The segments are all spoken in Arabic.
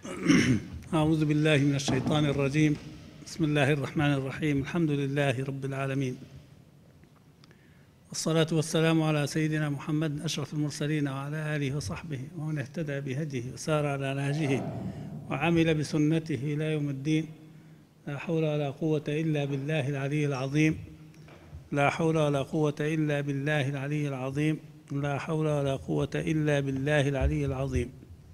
أعوذ بالله من الشيطان الرجيم. بسم الله الرحمن الرحيم. الحمد لله رب العالمين، والصلاة والسلام على سيدنا محمد أشرف المرسلين وعلى آله وصحبه ومن اهتدى بهديه وسار على نهجه وعمل بسنته إلى يوم الدين. لا حول ولا قوة إلا بالله العلي العظيم. لا حول ولا قوة إلا بالله العلي العظيم. لا حول ولا قوة إلا بالله العلي العظيم.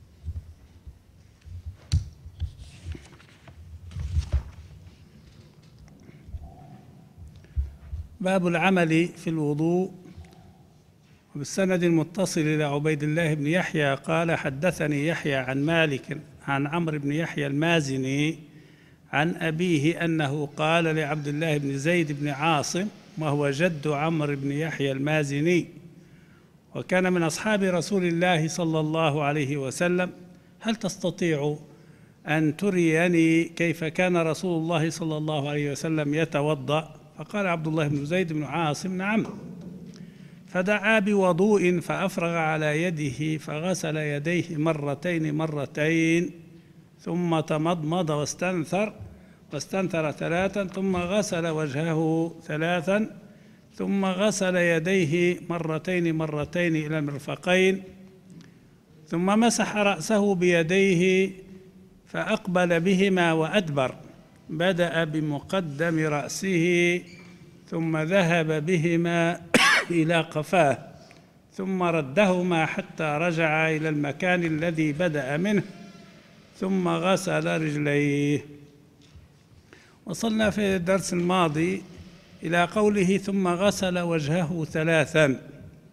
باب العمل في الوضوء. وبالسند المتصل إلى عبيد الله بن يحيى قال: حدثني يحيى عن مالك عن عمرو بن يحيى المازني عن أبيه أنه قال لعبد الله بن زيد بن عاصم، وهو جد عمرو بن يحيى المازني وكان من أصحاب رسول الله صلى الله عليه وسلم: هل تستطيع أن تريني كيف كان رسول الله صلى الله عليه وسلم يتوضأ؟ فقال عبد الله بن زيد بن عاصم: نعم. فدعا بوضوء فأفرغ على يده فغسل يديه مرتين ثم تمضمض واستنثر ثلاثا ثم غسل وجهه ثلاثا ثم غسل يديه مرتين إلى المرفقين ثم مسح رأسه بيديه فأقبل بهما وأدبر، بدأ بمقدم رأسه ثم ذهب بهما إلى قفاه ثم ردهما حتى رجع إلى المكان الذي بدأ منه ثم غسل رجليه. وصلنا في الدرس الماضي إلى قوله ثم غسل وجهه ثلاثا.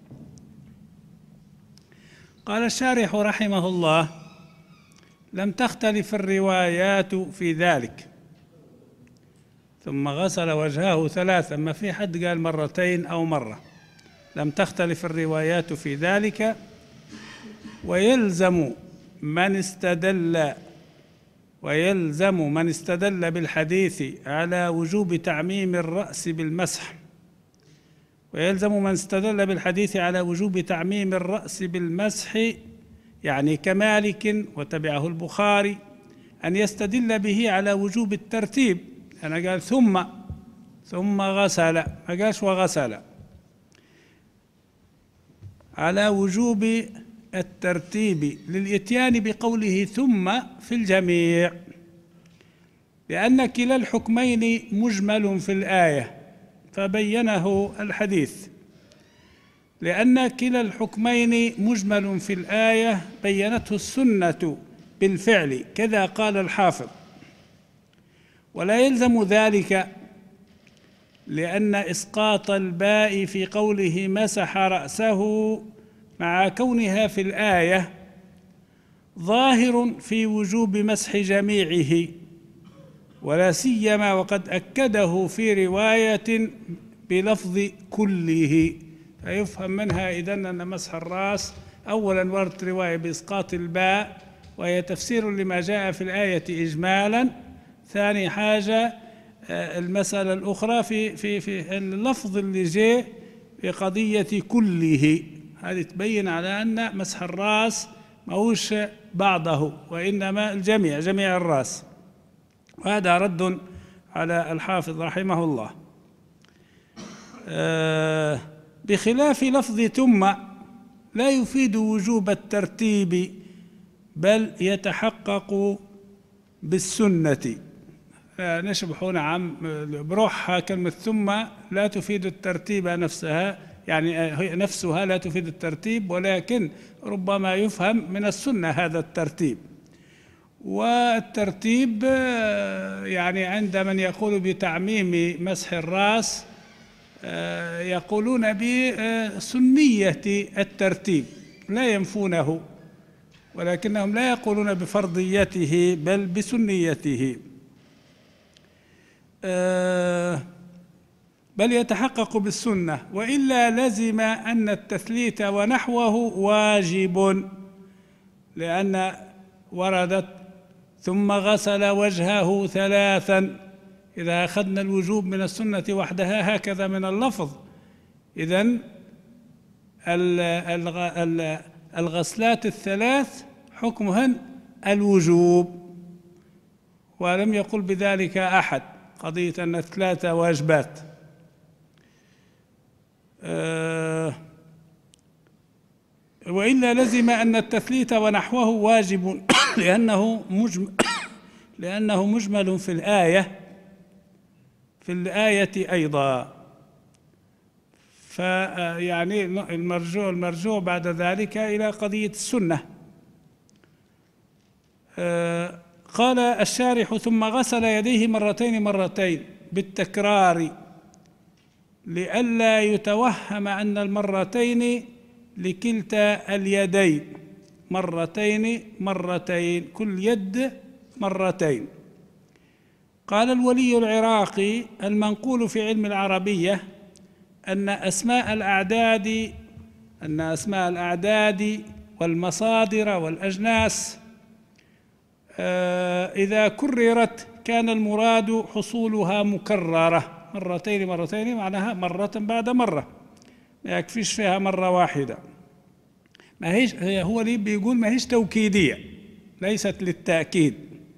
قال الشارح رحمه الله: لم تختلف الروايات في ذلك. ثم غسل وجهه ثلاثا، ما في حد قال مرتين أو مرة. لم تختلف الروايات في ذلك. ويلزم من استدل بالحديث على وجوب تعميم الرأس بالمسح. يعني كمالك وتبعه البخاري أن يستدل به على وجوب الترتيب. أنا قال ثم غسل، ما قالش وغسل، على وجوب الترتيب للإتيان بقوله ثم في الجميع، لأن كلا الحكمين مجمل في الآية فبينه الحديث. لأن كلا الحكمين مجمل في الآية بينته السنة بالفعل، كذا قال الحافظ. ولا يلزم ذلك، لأن إسقاط الباء في قوله مسح رأسه مع كونها في الآية ظاهر في وجوب مسح جميعه، ولا سيما وقد أكده في رواية بلفظ كله، فيفهم منها إذن أن مسح الرأس أولا ورد رواية بإسقاط الباء وهي تفسير لما جاء في الآية إجمالا. ثاني حاجة المسألة الأخرى في اللفظ اللي جاء في قضية كله، هذه تبين على أن مسح الرأس ما هوش بعضه وإنما الجميع، جميع الرأس. وهذا رد على الحافظ رحمه الله. بخلاف لفظ ثم لا يفيد وجوب الترتيب، بل يتحقق بالسنة. نشبح نعم بروحها كلمة ثم لا تفيد الترتيب نفسها، يعني هي نفسها لا تفيد الترتيب، ولكن ربما يفهم من السنة هذا الترتيب. والترتيب يعني عند من يقول بتعميم مسح الرأس يقولون بسنية الترتيب، لا ينفونه، ولكنهم لا يقولون بفرضيته بل بسنيته. بل يتحقق بالسنة، وإلا لزم أن التثليث ونحوه واجب، لأن وردت ثم غسل وجهه ثلاثا. إذا أخذنا الوجوب من السنة وحدها هكذا من اللفظ، إذن الغسلات الثلاث حكمهن الوجوب، ولم يقل بذلك أحد قضية أن 3 واجبات. وإلا لزم أن التثليث ونحوه واجب لأنه مجمل في الآية أيضا. فيعني المرجوع بعد ذلك إلى قضية السنة. قال الشارح: ثم غسل يديه مرتين بالتكرار لئلا يتوهم أن المرتين لكلتا اليدين، مرتين كل يد مرتين. قال الولي العراقي: المنقول في علم العربية أن أسماء الأعداد والمصادر والأجناس إذا كررت كان المراد حصولها مكررة، مرتين معناها مرة بعد مرة، ما يكفيش فيها مرة واحدة. ما هيش هو اللي بيقول ما هيش توكيدية، ليست للتأكيد.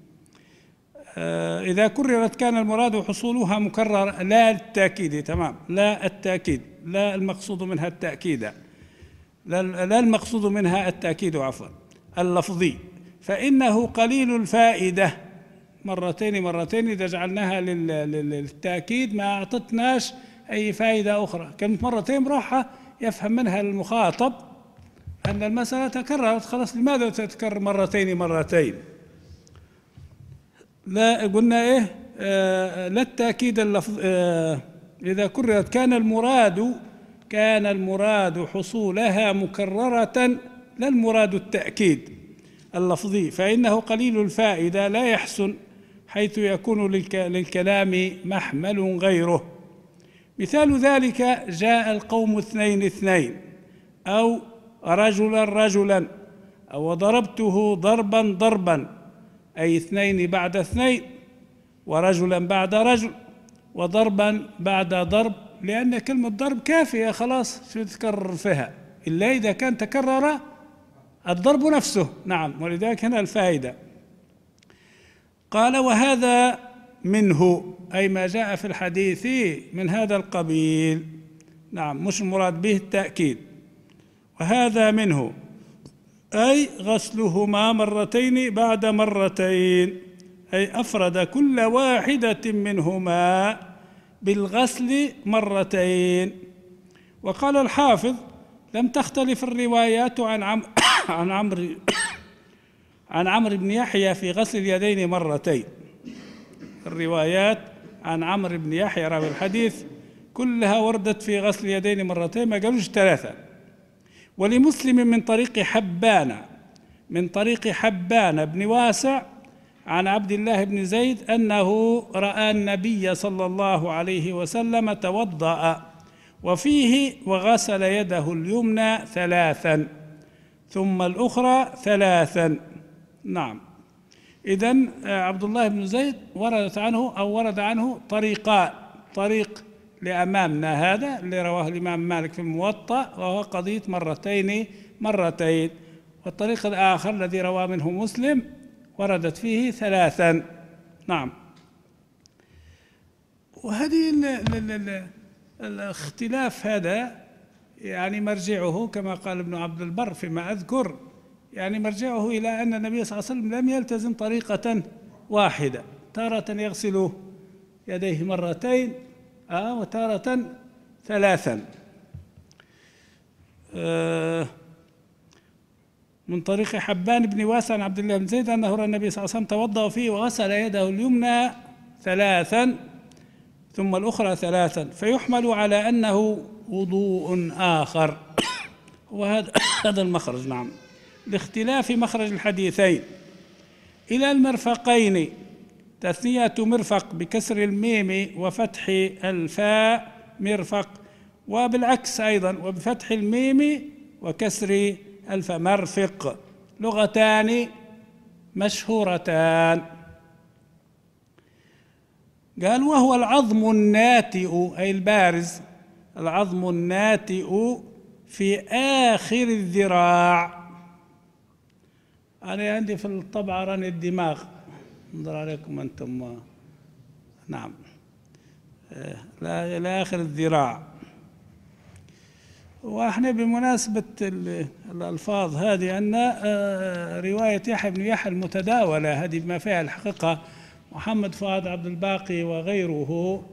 إذا كررت كان المراد حصولها مكررة، لا التأكيد. تمام، لا التأكيد، لا المقصود منها التأكيد، لا المقصود منها التأكيد عفوا اللفظي، فإنه قليل الفائدة. مرتين إذا جعلناها للتأكيد ما أعطتناش أي فائدة أخرى. كانت مرتين راحة يفهم منها المخاطب أن المسألة تكررت، خلاص لماذا تتكرر مرتين؟ لا قلنا إيه؟ لا التأكيد اللفظ. إذا كررت كان المراد حصولها مكررة، لا المراد التأكيد اللفظي، فإنه قليل الفائدة لا يحسن حيث يكون للكلام محمل غيره. مثال ذلك: جاء القوم 2 أو رجلا أو ضربته ضربا أي 2 بعد 2 ورجلا بعد رجل وضربا بعد ضرب، لأن كلمة ضرب كافية خلاص، شو تكرر فيها إلا إذا كان تكرر الضرب نفسه. نعم، ولذلك هنا الفائدة. قال: وهذا منه، أي ما جاء في الحديث من هذا القبيل. نعم، مش المراد به التأكيد. وهذا منه أي غسلهما مرتين بعد مرتين، أي أفرد كل واحدة منهما بالغسل مرتين. وقال الحافظ: لم تختلف الروايات عن عمرو بن يحيى في غسل اليدين مرتين. الروايات عن عمرو بن يحيى راوي الحديث كلها وردت في غسل اليدين مرتين، ما قالوش 3. ولمسلم من طريق حبان بن واسع عن عبد الله بن زيد أنه رأى النبي صلى الله عليه وسلم توضأ، وفيه: وغسل يده اليمنى 3 ثم الأخرى 3. نعم، إذن عبد الله بن زيد ورد عنه طريق لأمامنا هذا اللي رواه الإمام مالك في الموطأ، وهو قضية مرتين، والطريق الآخر الذي رواه منه مسلم وردت فيه 3. نعم، وهذه الاختلاف هذا يعني مرجعه كما قال ابن عبد البر فيما أذكر، يعني مرجعه إلى أن النبي صلى الله عليه وسلم لم يلتزم طريقة واحدة، تارة يغسل يديه مرتين وتارة 3. من طريق حبان بن واسع عن عبد الله بن زيد أنه رأى النبي صلى الله عليه وسلم توضأ فيه وغسل يده اليمنى 3 ثم الأخرى 3، فيحمل على أنه وضوء آخر. وهذا المخرج. نعم، لاختلاف مخرج الحديثين. إلى المرفقين، تثنية مرفق بكسر الميم وفتح الفاء مرفق، وبالعكس أيضا وبفتح الميم وكسر الفاء مرفق، لغتان مشهورتان. قال: وهو العظم الناتئ أي البارز، العظم الناتئ في آخر الذراع. أنا عندي في الطبعة رن الدماغ، انظر عليكم أنتم. نعم، إلى آخر الذراع. وإحنا بمناسبة الألفاظ هذه أن رواية يحيى بن يحيى المتداولة هذه بما فيها الحقيقة محمد فؤاد عبد الباقي وغيره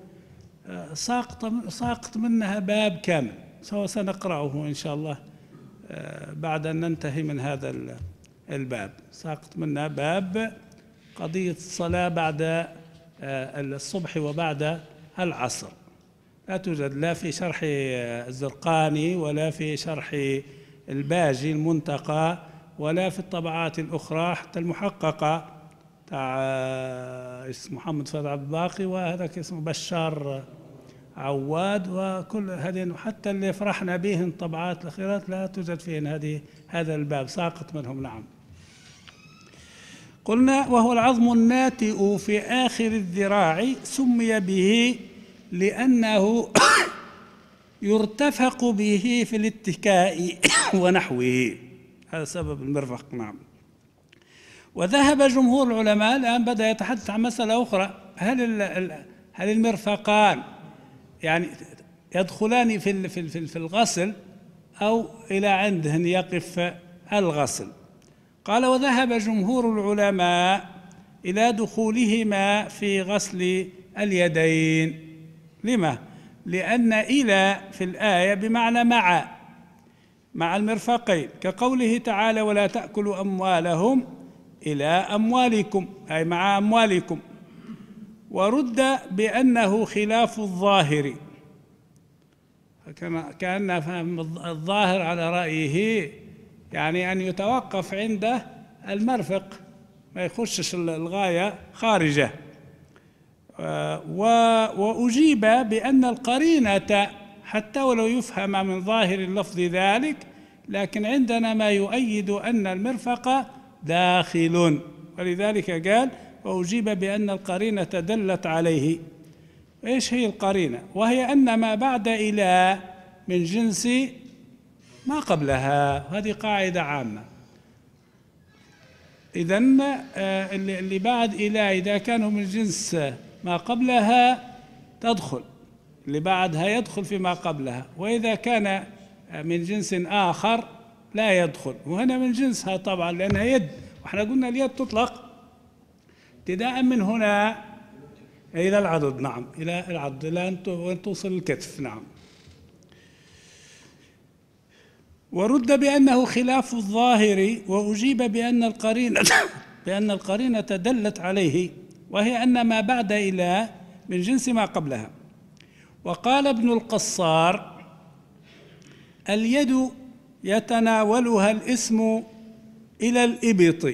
ساقط منها باب كامل، سنقرأه إن شاء الله بعد أن ننتهي من هذا الباب. ساقط منها باب قضية الصلاة بعد الصبح وبعد العصر، لا توجد لا في شرح الزرقاني ولا في شرح الباجي المنتقى ولا في الطبعات الأخرى حتى المحققة تاع اسمه محمد فؤاد عبد الباقي وهذاك اسمه بشار عواد وكل هذين، حتى اللي فرحنا به الطبعات الأخيرات لا توجد فيهن هذا الباب، ساقط منهم. نعم. قلنا وهو العظم الناتئ في آخر الذراع، سمي به لأنه يرتفق به في الاتكاء ونحوه، هذا سبب المرفق. نعم. وذهب جمهور العلماء، الآن بدأ يتحدث عن مسألة أخرى، هل المرفقان يعني يدخلان في الغسل أو إلى عندهن يقف الغسل؟ قال وذهب جمهور العلماء إلى دخولهما في غسل اليدين. لما؟ لأن إلى في الآية بمعنى مع المرفقين، كقوله تعالى ولا تأكلوا أموالهم إلى أموالكم، أي مع أموالكم. ورد بأنه خلاف الظاهر، كأن الظاهر على رأيه يعني أن يتوقف عند المرفق، ما يخشش الغاية خارجة. وأجيب بأن القرينة حتى ولو يفهم من ظاهر اللفظ ذلك، لكن عندنا ما يؤيد أن المرفق داخل، ولذلك قال وأجيب بأن القرينة دلت عليه. إيش هي القرينة؟ وهي أن ما بعد إلى من جنس ما قبلها، هذه قاعدة عامة. إذن اللي بعد إلى إذا كانوا من جنس ما قبلها تدخل، اللي بعدها يدخل فيما قبلها، وإذا كان من جنس آخر لا يدخل. وهنا من جنسها طبعا لأنها يد، وإحنا قلنا اليد تطلق ابتداء من هنا إلى العضد. نعم، إلى العضد إلى أن توصل الكتف. نعم. ورد بأنه خلاف الظاهر، وأجيب بأن القرينة دلت عليه، وهي أن ما بعد إلى من جنس ما قبلها. وقال ابن القصار اليد يتناولها الاسم إلى الإبط،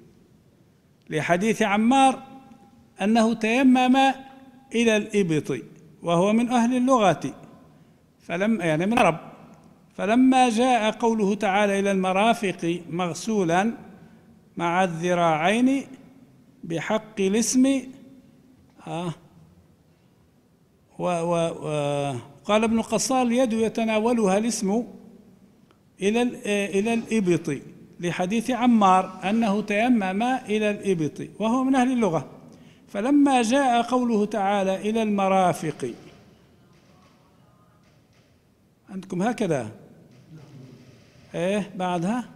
لحديث عمار أنه تيمم إلى الإبط وهو من أهل اللغة يعني من العرب. فلما جاء قوله تعالى إلى المرافق مغسولا مع الذراعين بحق الاسم، وقال ابن قصار اليد يتناولها الاسم إلى الإبط، لحديث عمار أنه تيمم إلى الإبط وهو من أهل اللغة. فلما جاء قوله تعالى إلى المرافق، عندكم هكذا إيه بعدها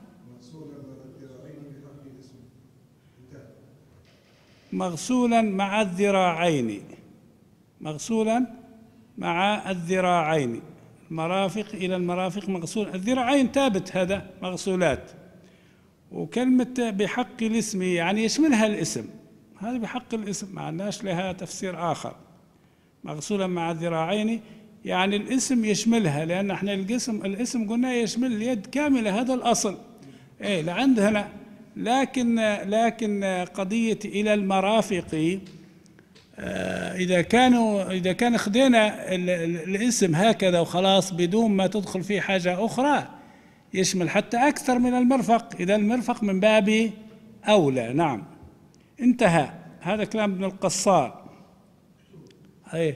مغسولا مع الذراعين، مغسولا مع الذراعين، المرافق إلى المرافق مغسول الذراعين ثابت، هذا مغسولات. وكلمة بحق الاسم يعني يشملها الاسم، هذه بحق الاسم ما عندناش لها تفسير آخر. مغسولا مع الذراعين يعني الاسم يشملها، لأن احنا الاسم قلنا يشمل اليد كاملة، هذا الأصل إيه لعند هنا. لكن قضية إلى المرافق إذا كان خدينا الاسم هكذا وخلاص بدون ما تدخل فيه حاجة أخرى يشمل حتى أكثر من المرفق، إذا المرفق من باب أولى. نعم. انتهى. هذا كلام ابن القصار. أيه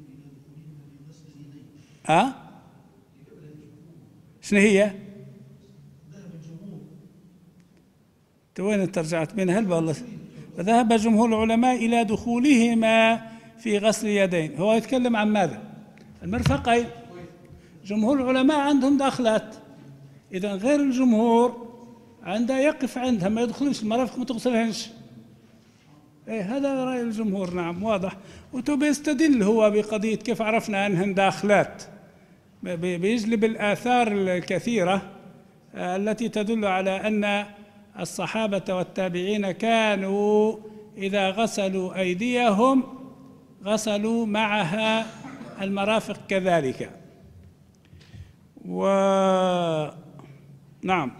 شنو هي؟ وين انت رجعت من هلبة والله. فذهب جمهور العلماء إلى دخولهما في غسل اليدين. هو يتكلم عن ماذا؟ المرفقين. جمهور العلماء عندهم داخلات، إذا غير الجمهور عنده يقف عندها، ما يدخلش المرافق ما تغسلهنش. إيه هذا رأي الجمهور. نعم واضح. وبيستدل هو بقضية كيف عرفنا أنهن داخلات، بيجلب الآثار الكثيرة التي تدل على أن الصحابة والتابعين كانوا إذا غسلوا أيديهم غسلوا معها المرافق كذلك. نعم.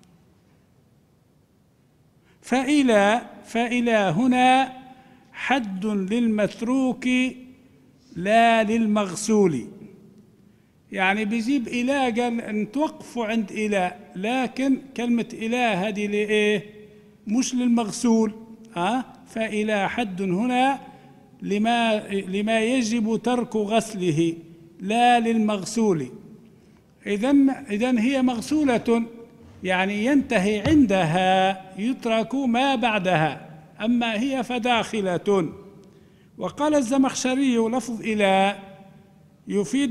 فإلى هنا حد للمتروك لا للمغسول. يعني بيجيب إله، قال أن توقفوا عند إله، لكن كلمة إله هذه لإيه؟ مش للمغسول. فإلى حد هنا لما يجب ترك غسله لا للمغسول. إذن هي مغسولة، يعني ينتهي عندها، يترك ما بعدها، أما هي فداخلة. وقال الزمخشري لفظ إلى يفيد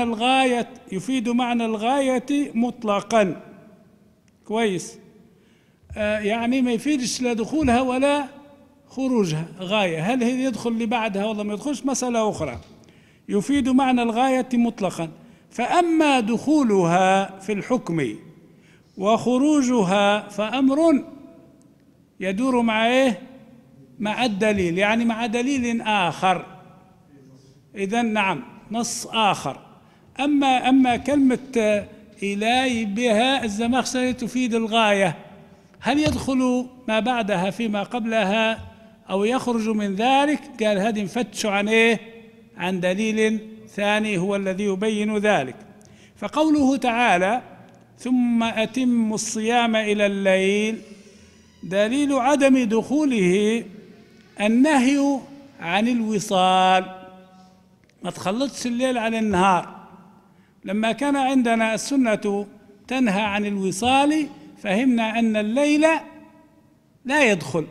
معنى الغاية مطلقا. كويس. يعني ما يفيدش لا دخولها ولا خروجها. غاية، هل هي يدخل اللي بعدها ولا ما يدخلش مسألة أخرى. يفيد معنى الغاية مطلقا. فأما دخولها في الحكم وخروجها فأمر يدور مع إيه؟ مع الدليل، يعني مع دليل آخر. إذن نعم نص آخر. أما كلمة إلى بها الزمخشري تفيد الغاية، هل يدخل ما بعدها فيما قبلها أو يخرج من ذلك؟ قال هذه نفتش عن إيه؟ عن دليل ثاني هو الذي يبين ذلك. فقوله تعالى ثم أتموا الصيام إلى الليل، دليل عدم دخوله النهي عن الوصال، ما تخلطش الليل عن النهار. لما كان عندنا السنة تنهى عن الوصال فهمنا أن الليل لا يدخل،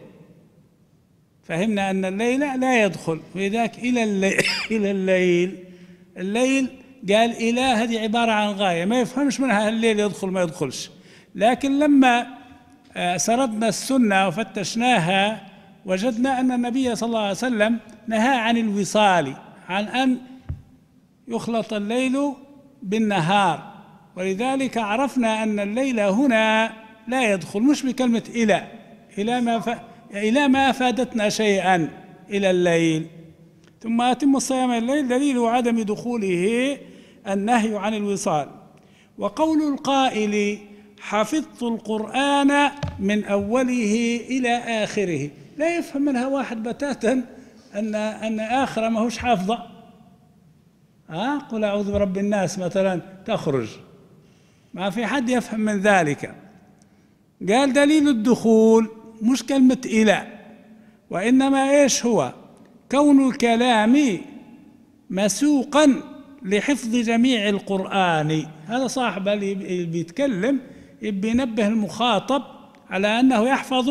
ولذلك إلى الليل قال إلى هذه عبارة عن غاية، ما يفهمش منها الليل يدخل ما يدخلش. لكن لما سردنا السنة وفتشناها وجدنا أن النبي صلى الله عليه وسلم نهى عن الوصال، عن أن يخلط الليل بالنهار، ولذلك عرفنا أن الليل هنا لا يدخل، مش بكلمة إلى ما أفادتنا شيئا إلى الليل. ثم أتم الصيام إلى الليل دليل عدم دخوله النهي عن الوصال. وقول القائل حفظت القرآن من أوله إلى آخره، لا يفهم منها واحد بتاتا أن آخر ما هوش حافظة. قل أعوذ برب الناس مثلا تخرج، ما في حد يفهم من ذلك. قال دليل الدخول مش كلمة إلى، وإنما إيش هو؟ كون الكلام مسوقا لحفظ جميع القرآن. هذا صاحب اللي بيتكلم بينبه المخاطب على أنه يحفظ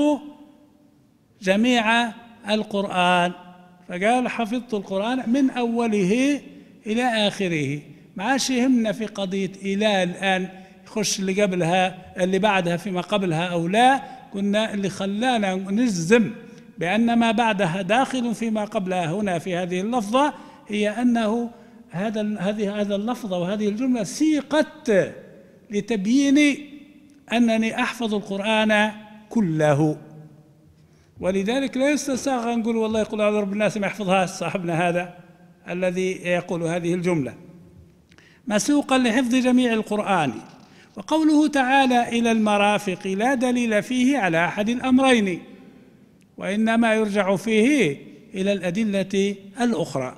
جميع القرآن، فقال حفظت القرآن من أوله إلى آخره. ما عادش يهمنا في قضية إلى الآن يخش اللي قبلها اللي بعدها فيما قبلها أو لا. كنا اللي خلانا نجزم بأن ما بعدها داخل فيما قبلها هنا في هذه اللفظة هي أنه هذا اللفظة وهذه الجملة سيقت لتبيين أنني أحفظ القرآن كله. ولذلك لا يستساغ نقول والله يقول أعوذ برب الناس ما يحفظها صاحبنا هذا الذي يقول هذه الجملة، مسوقا لحفظ جميع القرآن. وقوله تعالى إلى المرافق لا دليل فيه على أحد الأمرين، وإنما يرجع فيه إلى الأدلة الأخرى.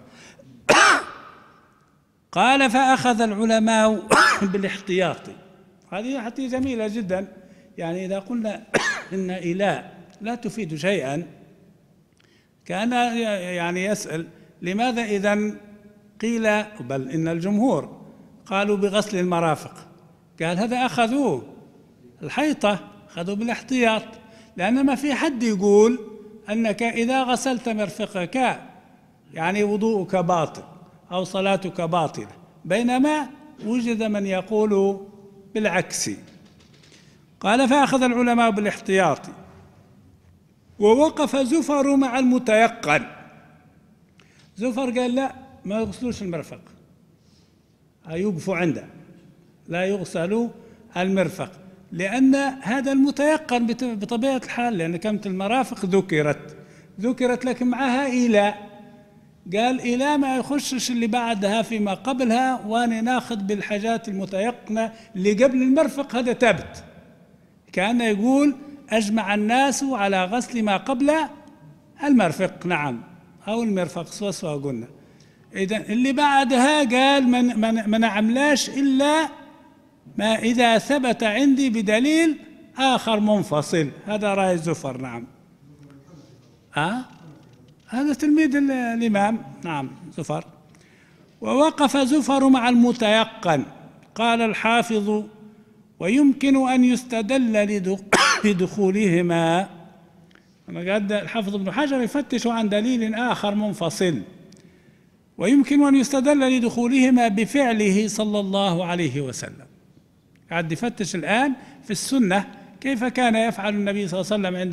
قال فأخذ العلماء بالاحتياط. هذه حتى جميلة جدا. يعني إذا قلنا إن إلى لا تفيد شيئا كان يعني يسأل لماذا إذن قيل بل إن الجمهور قالوا بغسل المرافق؟ قال هذا أخذوه الحيطة، أخذوا بالاحتياط. لأن ما في حد يقول أنك إذا غسلت مرفقك يعني وضوءك باطل أو صلاتك باطلة، بينما وجد من يقول بالعكس. قال: فأخذ العلماء بالاحتياط، ووقف زفر مع المتيقن. زفر قال: لا، ما يغسلوش المرفق، يوقفوا عنده، لا يغسل المرفق، لأن هذا المتيقن بطبيعة الحال، لأن كلمة المرافق ذكرت لكن معها إلى، قال إلى ما يخشش اللي بعدها فيما قبلها، وأنا ناخذ بالحاجات المتيقنة اللي قبل المرفق، هذا ثابت. كأن يقول: أجمع الناس على غسل ما قبل المرفق، نعم، أو المرفق سوا قلنا. إذا اللي بعدها قال ما نعملاش إلا ما إذا ثبت عندي بدليل آخر منفصل. هذا رأي زفر، نعم. هذا تلميذ الإمام، نعم، زفر. ووقف زفر مع المتيقن. قال الحافظ: ويمكن أن يستدل لدخولهما. قد الحافظ ابن حجر يفتش عن دليل آخر منفصل. ويمكن أن يستدل لدخولهما بفعله صلى الله عليه وسلم. قاعد يفتش الآن في السنة كيف كان يفعل النبي صلى الله عليه وسلم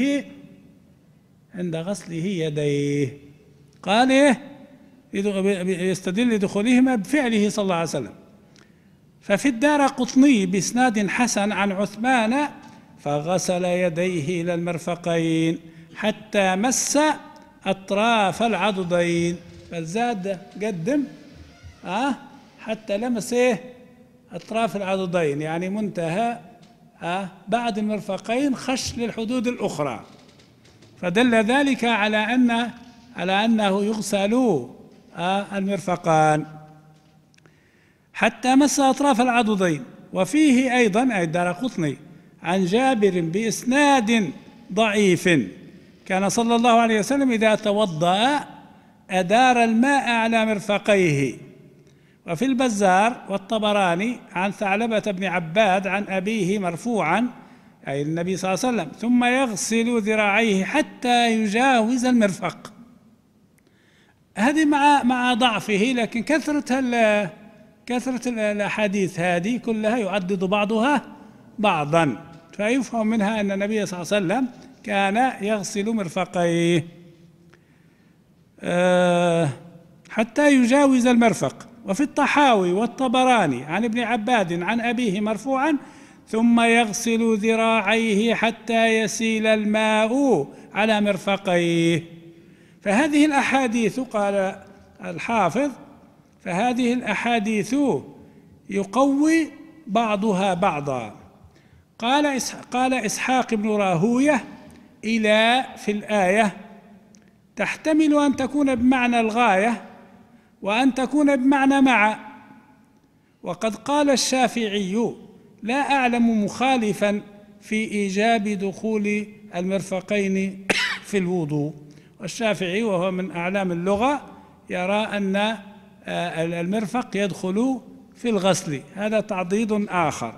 عند غسله يديه. قال إيه؟ يستدل لدخولهما بفعله صلى الله عليه وسلم. ففي الدارقطني بإسناد حسن عن عثمان: فغسل يديه إلى المرفقين حتى مس أطراف العضدين. بل زاد قدم حتى لمس أطراف العضدين، يعني منتهى بعد المرفقين خش للحدود الأخرى. فدل ذلك على أنه يغسل المرفقان حتى مس أطراف العضدين. وفيه أيضا أي الدارقطني عن جابر بإسناد ضعيف: كان صلى الله عليه وسلم إذا توضأ أدار الماء على مرفقيه. وفي البزار والطبراني عن ثعلبة بن عباد عن أبيه مرفوعا، أي النبي صلى الله عليه وسلم: ثم يغسل ذراعيه حتى يجاوز المرفق. هذه مع ضعفه، لكن كثرة الأحاديث هذه كلها يعدد بعضها بعضا، فيفهم منها أن النبي صلى الله عليه وسلم كان يغسل مرفقيه حتى يجاوز المرفق. وفي الطحاوي والطبراني عن ابن عباد عن أبيه مرفوعا: ثم يغسل ذراعيه حتى يسيل الماء على مرفقيه. فهذه الأحاديث، قال الحافظ، فهذه الأحاديث يقوي بعضها بعضا. قال إسحاق بن راهوية: إلى في الآية تحتمل أن تكون بمعنى الغاية وأن تكون بمعنى مع. وقد قال الشافعي: لا أعلم مخالفا في إيجاب دخول المرفقين في الوضوء. والشافعي وهو من أعلام اللغة يرى أن المرفق يدخل في الغسل، هذا تعضيد آخر.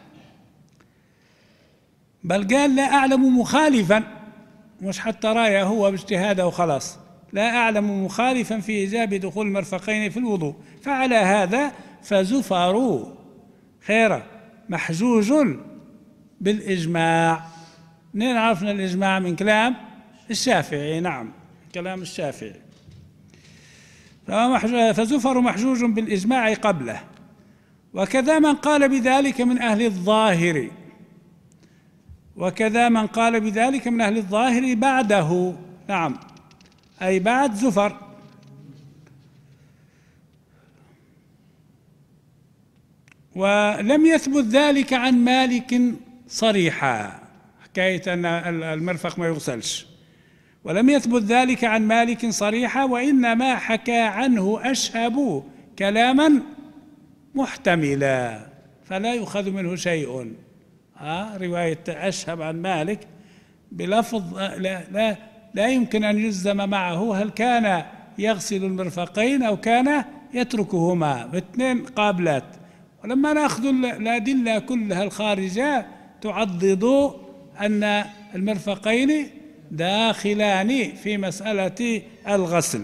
بل قال: لا أعلم مخالفا، مش حتى رايه هو باجتهاده وخلاص، لا أعلم مخالفا في إيجاب دخول المرفقين في الوضوء. فعلى هذا فزفر خير محجوج بالإجماع. منين عرفنا الإجماع؟ من كلام الشافعي، نعم، كلام الشافعي. فزفر محجوج بالإجماع قبله. وكذا من قال بذلك من أهل الظاهر بعده، نعم، أي بعد زفر. ولم يثبت ذلك عن مالك صريحا، حكاية أن المرفق ما يغسلش، ولم يثبت ذلك عن مالك صريحا، وإنما حكى عنه أشهب كلاما محتملا، فلا يؤخذ منه شيء. رواية أشهب عن مالك بلفظ لا يمكن أن يجزم معه هل كان يغسل المرفقين أو كان يتركهما، الاثنين قابلات. ولما نأخذ الأدلة كلها الخارجة تعضد أن المرفقين داخلان في مسألة الغسل.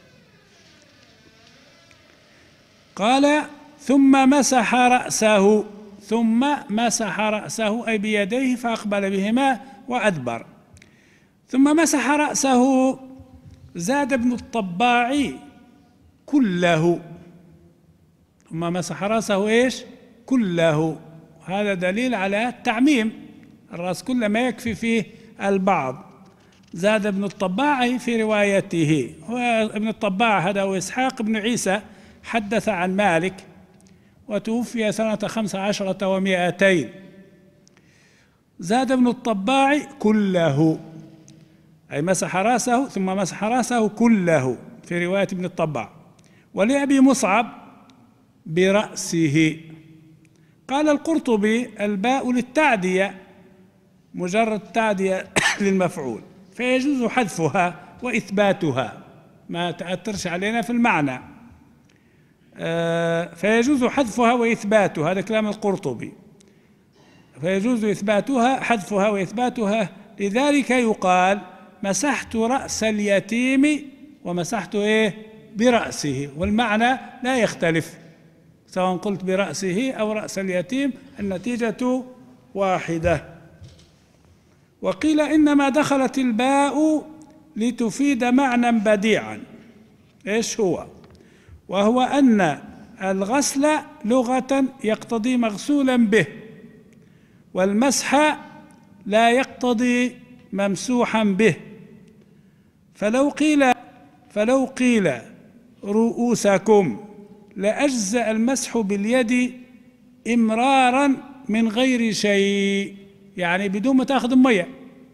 قال ثم مسح رأسه، ثم مسح رأسه أي بيديه فأقبل بهما وأدبر. ثم مسح رأسه زاد ابن الطباع كله، ثم مسح رأسه إيش؟ كله. هذا دليل على التعميم، الرأس كله ما يكفي فيه البعض. زاد ابن الطباع في روايته، وابن الطباع هذا هو إسحاق بن عيسى، حدث عن مالك وتوفي سنة 15 و200. زاد ابن الطباع كله أي مسح رأسه، ثم مسح رأسه كله في رواية ابن الطباع. ولأبي مصعب برأسه. قال القرطبي الباء للتعدية، مجرد تعدية للمفعول، فيجوز حذفها وإثباتها، ما تأثرش علينا في المعنى. فيجوز حذفها وإثباتها، هذا كلام القرطبي، فيجوز إثباتها، حذفها وإثباتها. لذلك يقال مسحت رأس اليتيم ومسحت إيه؟ برأسه، والمعنى لا يختلف، سواء قلت برأسه أو رأس اليتيم النتيجة واحدة. وقيل إنما دخلت الباء لتفيد معنى بديعا، إيش هو؟ وهو أن الغسل لغة يقتضي مغسولا به، والمسح لا يقتضي ممسوحا به. فلو قيل رؤوسكم لأجزأ المسح باليد إمرارا من غير شيء، يعني بدون ما تأخذ مية،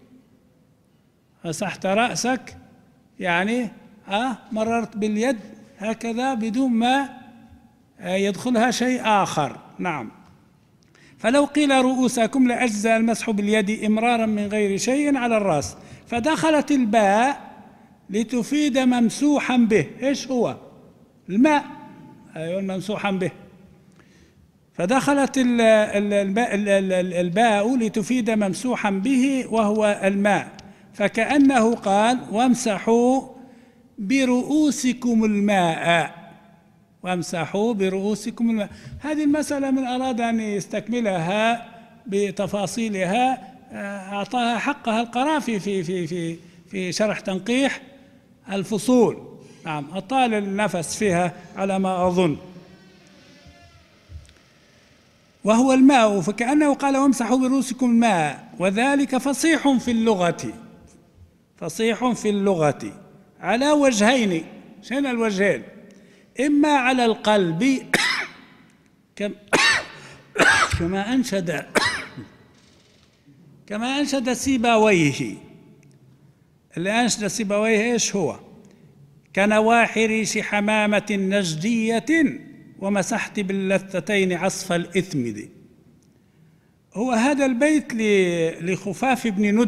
مسحت رأسك يعني مررت باليد هكذا بدون ما يدخلها شيء آخر. نعم. فلو قيل رؤوسكم لأجزأ المسح باليد إمرارا من غير شيء على الرأس، فدخلت الباء لتفيد ممسوحا به. إيش هو؟ الماء، أيوة ممسوحا به. فدخلت الباء لتفيد ممسوحا به وهو الماء، فكأنه قال وامسحوا برؤوسكم الماء، وامسحوا برؤوسكم الماء. هذه المسألة من أراد أن يستكملها بتفاصيلها أعطاها حقها القرافي في شرح تنقيح الفصول. نعم، أطال النفس فيها على ما أظن. وهو الماء، فكأنه قال وامسحوا برؤوسكم الماء، وذلك فصيح في اللغة على وجهين. شين الوجهين؟ إما على القلب كما أنشد سيبويه. اللي أنشد سيبويه إيش هو؟ كنواحي ريش حمامة نجدية ومسحت باللثتين عصف الإثمد. هو هذا البيت لخفاف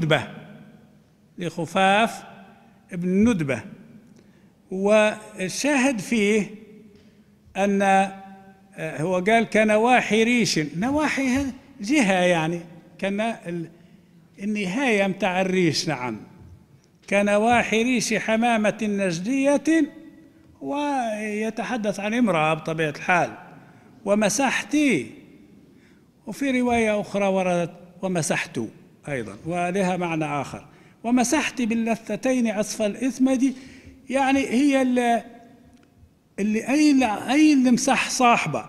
بن ندبة، والشاهد فيه أن هو قال كنواحي ريش، نواحي جهة يعني كان النهاية متاع الريش. نعم، كنواحي ريش حمامة نجدية، ويتحدث عن امرأة بطبيعة الحال. ومسحتي، وفي رواية أخرى وردت ومسحت أيضا ولها معنى آخر. ومسحت باللثتين عصف الإثمد، يعني هي اللي مسح صاحبه.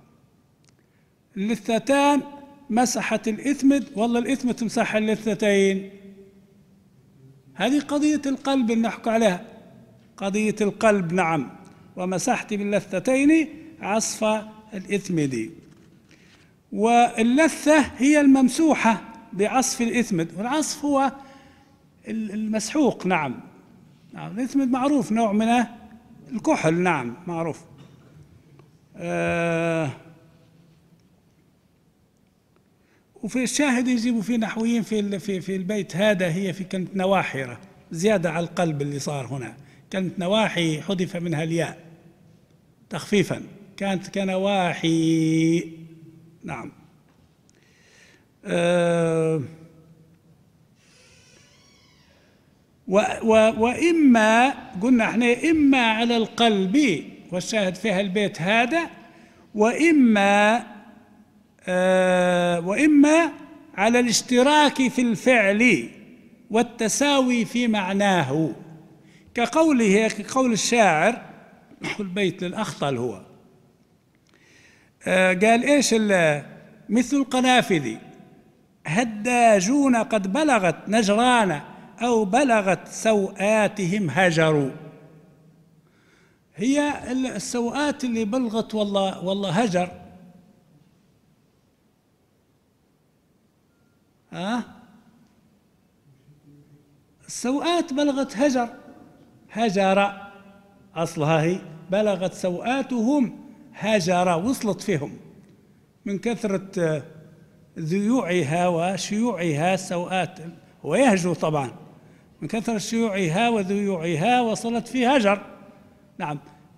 اللثتان مسحت الإثمد، والله الإثمد تمسح اللثتين. هذه قضية القلب اللي نحكي عليها، قضية القلب. نعم، ومسحت باللثتين عصف الإثمد. واللثة هي الممسوحة بعصف الإثمد، والعصف هو المسحوق. نعم، الإثمد معروف نوع من الكحل. نعم، معروف. وفي الشاهد يجيبوا في نحويين في البيت هذا، هي في كلمة نواحرة زيادة على القلب اللي صار هنا. كلمة نواحي حذف منها الياء تخفيفا، كانت كنواحي. نعم. وإما قلنا احنا إما على القلب، والشاهد فيها البيت هذا، وإما على الاشتراك في الفعل والتساوي في معناه، كقول الشاعر، البيت للأخطل هو قال إيش مثل القنافذ هداجون قد بلغت نجران أو بلغت سوآتهم هجروا. هي السوآت اللي بلغت والله هجر، السوآت بلغت هجر أصلها، هي بلغت سوآتهم هجر، وصلت فيهم من كثرة ذيوعها وشيوعها. السوآت ويهجو طبعا، من كثرة شيوعها وذيوعها وصلت في هجر. نعم.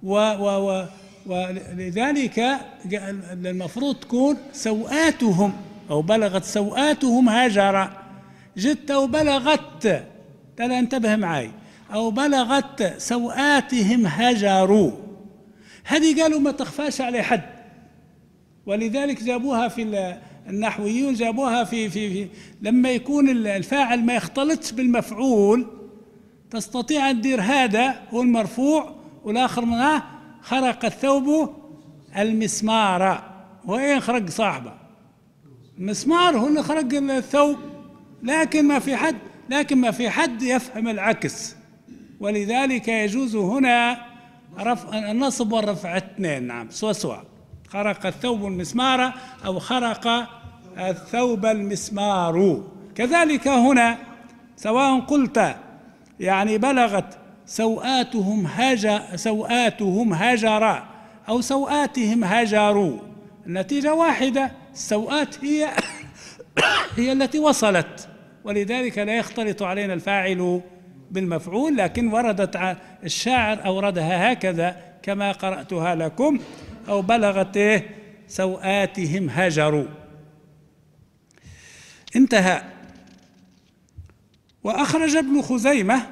ولذلك المفروض تكون سوآتهم، أو بلغت سوآتهم هجر. جدت وبلغت، تلا انتبه معي، أو بلغت سوآتهم هجروا، هذه قالوا ما تخفاش على حد، ولذلك جابوها في النحويون، جابوها في لما يكون الفاعل ما يختلطش بالمفعول، تستطيع أن تدير هذا هو المرفوع والآخر منه خرق الثوب المسمار. وين خرق صاحبه؟ المسمار هو اللي خرق الثوب، لكن ما في حد يفهم العكس، ولذلك يجوز هنا رفع النصب والرفع اثنين. نعم، سوا خرق الثوب المسمار أو خرق الثوب المسمار. كذلك هنا سواء قلت يعني بلغت سوآتهم هجر أو سوآتهم هجروا، النتيجة واحدة، السوآت هي التي وصلت، ولذلك لا يختلط علينا الفاعل بالمفعول. لكن وردت الشاعر أوردها هكذا كما قرأتها لكم، أو بلغت سوآتهم هجروا. انتهى. وأخرج ابن خزيمة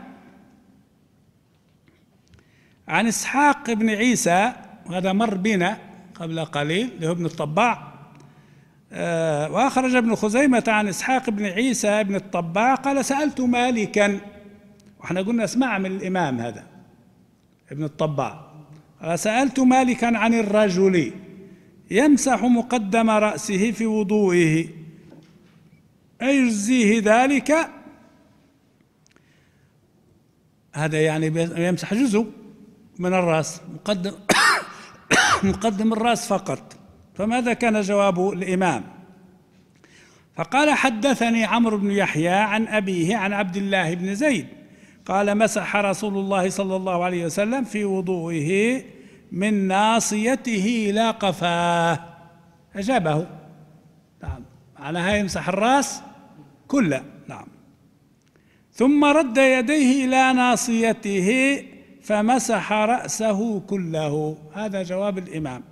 عن إسحاق بن عيسى، وهذا مر بنا قبل قليل، اللي هو ابن الطباع. وأخرج ابن خزيمة عن إسحاق بن عيسى بن الطباع قال سألت مالكا، وإحنا قلنا اسمع من الإمام هذا ابن الطباع، سألت مالكا عن الرجل يمسح مقدم رأسه في وضوئه أيجزيه ذلك؟ هذا يعني يمسح جزء من الرأس، مقدم الرأس فقط. فماذا كان جواب الإمام؟ فقال حدثني عمرو بن يحيى عن أبيه عن عبد الله بن زيد قال مسح رسول الله صلى الله عليه وسلم في وضوئه من ناصيته إلى قفاه، أجابه. نعم، معناها يمسح الرأس كله. نعم. ثم رد يديه إلى ناصيته فمسح رأسه كله. هذا جواب الإمام.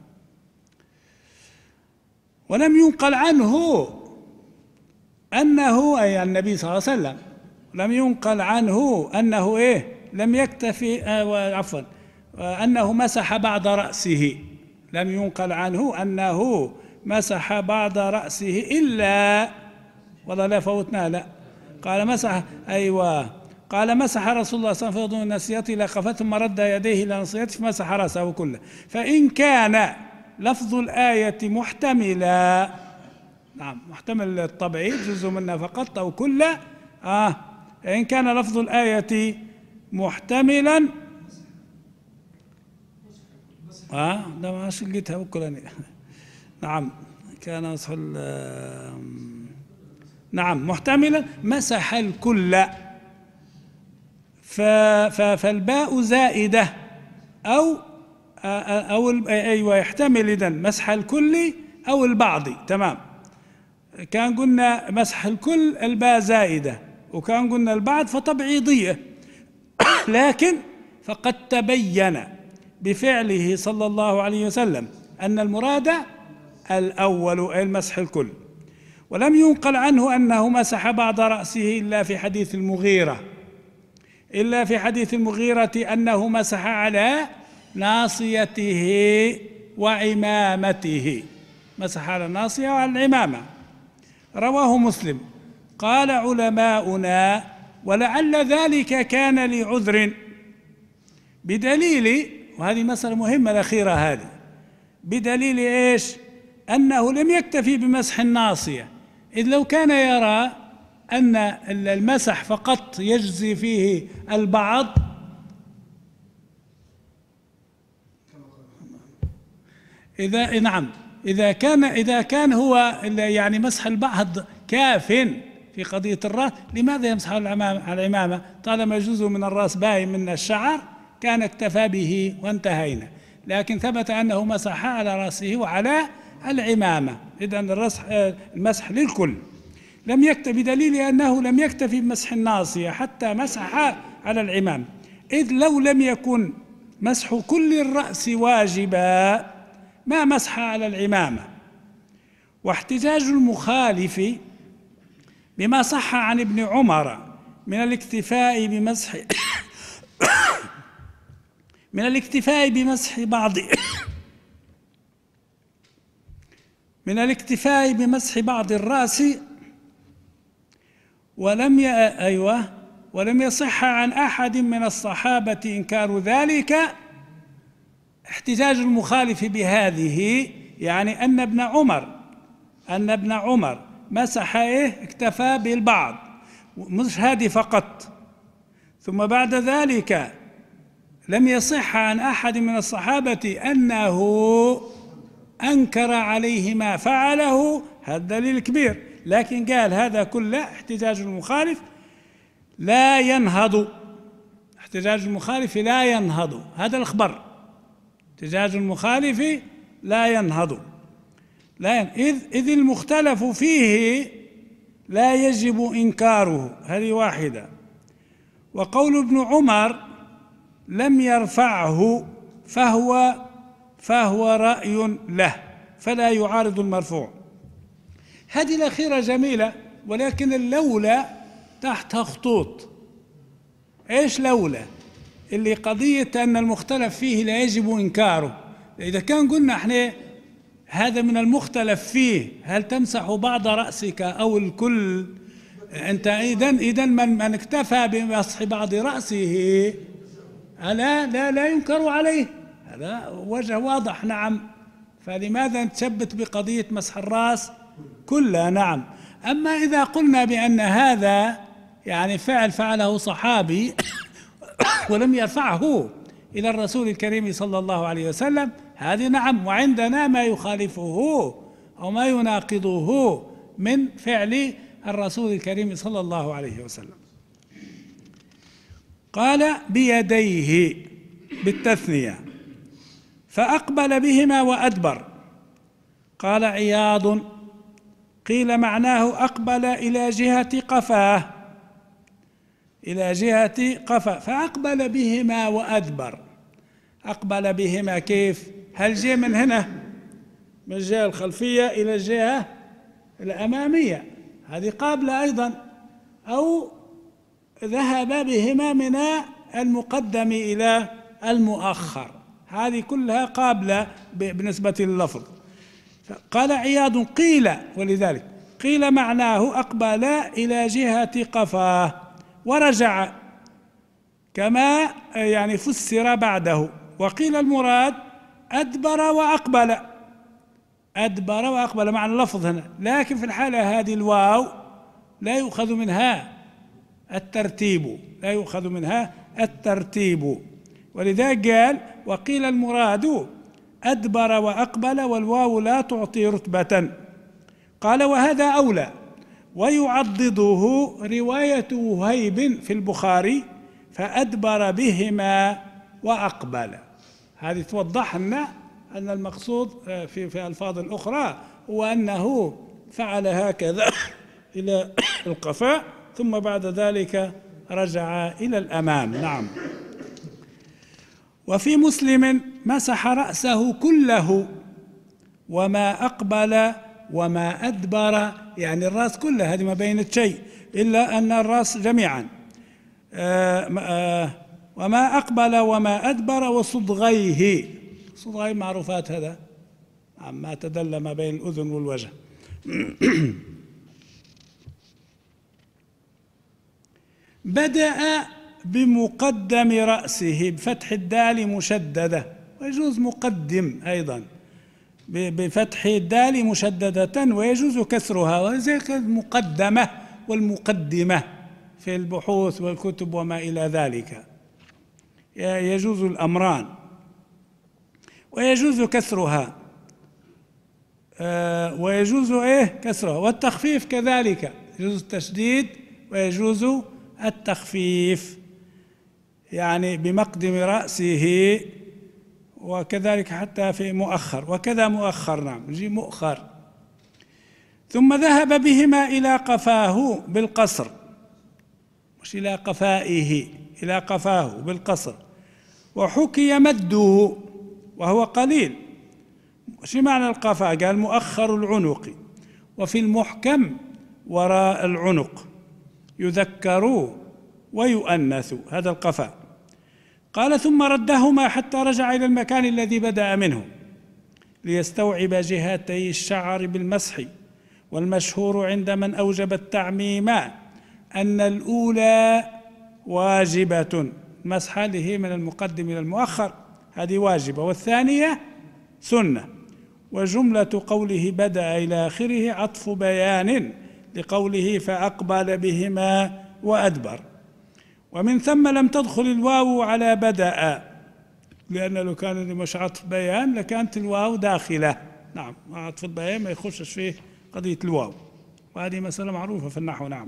ولم ينقل عنه أنه، أي النبي صلى الله عليه وسلم، لم ينقل عنه أنه لم يكتفي، عفوا، أنه مسح بعض رأسه، لم ينقل عنه أنه مسح بعض رأسه إلا، والله لا فوتنا، لا، قال مسح، أيوة، قال مسح رسول الله صلى الله عليه وسلم ناصيته إلى قفاه ثم رد يديه إلى ناصيته فمسح رأسه كله. فإن كان لفظ الآية محتملا، نعم، محتمل الطبعي، جزء منها فقط أو كله، إن كان لفظ الآية محتملا، ده ما لقيتها وكلني. نعم، كان مسح، نعم، محتملا مسح الكل، فالباء زائدة أو أيوة، يحتمل إذن مسح الكل أو البعض. تمام. كان قلنا مسح الكل الباء زائدة، وكان قلنا البعض فتبعيضية، لكن فقد تبين بفعله صلى الله عليه وسلم أن المراد الأول أي المسح الكل. ولم ينقل عنه أنه مسح بعض رأسه إلا في حديث المغيرة إلا في حديث المغيرة أنه مسح على ناصيته وعمامته، مسح على الناصية وعلى العمامة. رواه مسلم. قال علماؤنا: ولعل ذلك كان لعذر، بدليل، وهذه مسألة مهمة الأخيرة هذه، بدليل إيش؟ أنه لم يكتفي بمسح الناصية، إذ لو كان يرى أن المسح فقط يجزي فيه البعض إذا كان هو يعني مسح البعض كاف في قضية الرأس، لماذا يمسح على العمامة؟ طالما جزء من الرأس باين من الشعر كان اكتفى به وانتهينا. لكن ثبت أنه مسح على رأسه وعلى العمامة، إذن المسح للكل. لم يكتفي، بدليل أنه لم يكتفي بمسح الناصية حتى مسح على العمامة، إذ لو لم يكن مسح كل الرأس واجبا ما مسح على العمامة. واحتجاج المخالف بما صح عن ابن عمر من الاكتفاء بمسح بعض الرأس ولم يصح عن أحد من الصحابة إنكار ذلك. احتجاج المخالف بهذه يعني أن ابن عمر مسح اكتفى بالبعض، مش هذه فقط، ثم بعد ذلك لم يصح عن أحد من الصحابة أنه أنكر عليه ما فعله، هذا دليل كبير. لكن قال هذا كله احتجاج المخالف لا ينهض، هذا الخبر، احتجاج المخالف لا ينهض، إذ المختلف فيه لا يجب إنكاره، هذه واحدة. وقول ابن عمر لم يرفعه فهو رأي له فلا يعارض المرفوع. هذه الأخيرة جميلة، ولكن اللولا تحتها خطوط. إيش لولا؟ اللي قضية أن المختلف فيه لا يجب إنكاره. إذا كان قلنا احنا هذا من المختلف فيه، هل تمسح بعض رأسك أو الكل؟ أنت إذن من اكتفى بمسح بعض رأسه لا ينكر عليه، هذا وجه واضح. نعم، فلماذا نتثبت بقضية مسح الرأس كلها؟ نعم. أما إذا قلنا بأن هذا يعني فعله صحابي ولم يرفعه إلى الرسول الكريم صلى الله عليه وسلم، هذه نعم، وعندنا ما يخالفه أو ما يناقضه من فعل الرسول الكريم صلى الله عليه وسلم. قال بيديه بالتثنية فأقبل بهما وأدبر. قال عياض قيل معناه أقبل إلى جهة قفاه، فأقبل بهما وأدبر. أقبل بهما كيف؟ هل جاء من هنا من الجهة الخلفية إلى الجهة الأمامية، هذه قابلة أيضا، أو ذهب بهما من المقدم إلى المؤخر، هذه كلها قابلة بالنسبة لللفظ. قال عياض قيل، ولذلك قيل معناه أقبل إلى جهة قفاه ورجع كما يعني فسر بعده. وقيل المراد أدبر وأقبل مع اللفظ هنا، لكن في الحالة هذه الواو لا يؤخذ منها الترتيب، ولذلك قال وقيل المراد أدبر وأقبل والواو لا تعطي رتبة. قال وهذا أولى، ويعضده رواية وهيب في البخاري فأدبر بهما وأقبل. هذه توضح لنا أن المقصود في الألفاظ الأخرى هو أنه فعل هكذا إلى القفاء ثم بعد ذلك رجع إلى الأمام. نعم. وفي مسلم مسح رأسه كله وما أقبل وما أدبر، يعني الرأس كله، هذه ما بينت شيء إلا أن الرأس جميعا. وما أقبل وما أدبر وصدغيه. صدغيه معروفات، هذا ما تدل ما بين الأذن والوجه. بدأ بمقدم رأسه بفتح الدال مشددة، ويجوز مقدم أيضا بفتح الدال مشددة، ويجوز كسرها، وذلك المقدمة والمقدمة في البحوث والكتب وما إلى ذلك، يجوز الأمران، ويجوز كسرها، ويجوز كسرها، والتخفيف كذلك، يجوز التشديد ويجوز التخفيف، يعني بمقدم رأسه، وكذلك حتى في مؤخر، وكذا مؤخر، نعم يجي مؤخر. ثم ذهب بهما إلى قفاه بالقصر، مش إلى قفائه، إلى قفاه بالقصر، وحكي مده وهو قليل. شو معنى القفا؟ قال مؤخر العنق، وفي المحكم وراء العنق، يذكر ويؤنث، هذا القفا. قال ثم ردهما حتى رجع إلى المكان الذي بدأ منه ليستوعب جهتي الشعر بالمسح. والمشهور عند من أوجب التعميم أن الأولى واجبة، المسح اللي هي من المقدم إلى المؤخر هذه واجبة، والثانية سنة. وجملة قوله بدأ إلى آخره عطف بيان لقوله فأقبل بهما وأدبر. ومن ثم لم تدخل الواو على بدأ، لأن لو كان مش عطف بيان لكانت الواو داخلة، نعم، عطف البيان ما يخشش فيه قضية الواو، وهذه مسألة معروفة في النحو، نعم.